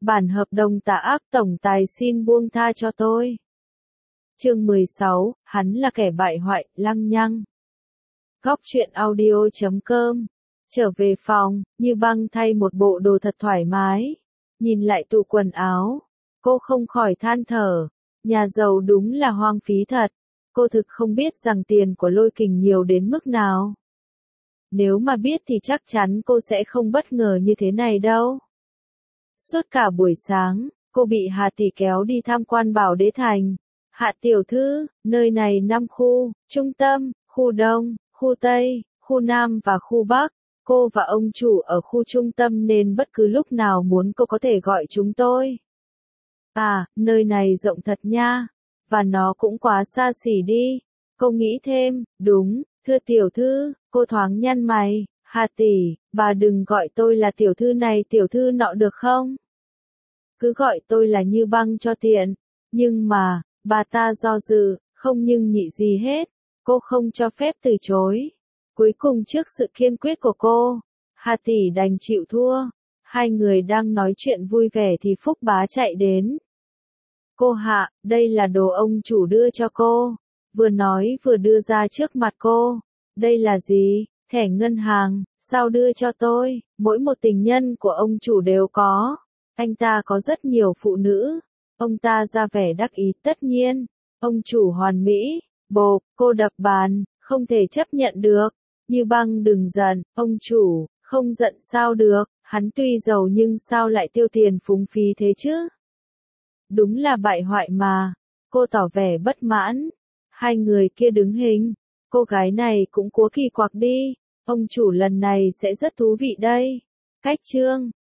Bản hợp đồng tà ác tổng tài xin buông tha cho tôi. Chương 16, hắn là kẻ bại hoại, lăng nhăng. Góc truyện audio.com. Trở về phòng, Như Băng thay một bộ đồ thật thoải mái. Nhìn lại tủ quần áo, cô không khỏi than thở. Nhà giàu đúng là hoang phí thật. Cô thực không biết rằng tiền của Lôi Kình nhiều đến mức nào. Nếu mà biết thì chắc chắn cô sẽ không bất ngờ như thế này đâu. Suốt cả buổi sáng, cô bị Hà Tỷ kéo đi tham quan Bảo Đế Thành. Hạ tiểu thư, nơi này 5 khu, trung tâm, khu Đông, khu Tây, khu Nam và khu Bắc. Cô và ông chủ ở khu trung tâm nên bất cứ lúc nào muốn cô có thể gọi chúng tôi. À, nơi này rộng thật nha. Và nó cũng quá xa xỉ đi. Cô nghĩ thêm, đúng, thưa tiểu thư, cô thoáng nhăn mày. Hà tỷ, bà đừng gọi tôi là tiểu thư này tiểu thư nọ được không? Cứ gọi tôi là Như Băng cho tiện. Nhưng mà, bà ta do dự, không nhưng nhị gì hết. Cô không cho phép từ chối. Cuối cùng trước sự kiên quyết của cô, Hà tỷ đành chịu thua. Hai người đang nói chuyện vui vẻ thì Phúc Bá chạy đến. Cô Hạ, đây là đồ ông chủ đưa cho cô. Vừa nói vừa đưa ra trước mặt cô. Đây là gì? Thẻ ngân hàng, sao đưa cho tôi? Mỗi một tình nhân của ông chủ đều có. Anh ta có rất nhiều phụ nữ. Ông ta ra vẻ đắc ý tất nhiên. Ông chủ hoàn mỹ. Bộp, cô đập bàn, không thể chấp nhận được. Như Băng đừng giận, ông chủ, không giận sao được. Hắn tuy giàu nhưng sao lại tiêu tiền phung phí thế chứ? Đúng là bại hoại mà. Cô tỏ vẻ bất mãn. Hai người kia đứng hình. Cô gái này cũng quá kỳ quặc đi. Ông chủ lần này sẽ rất thú vị đây. Cách chương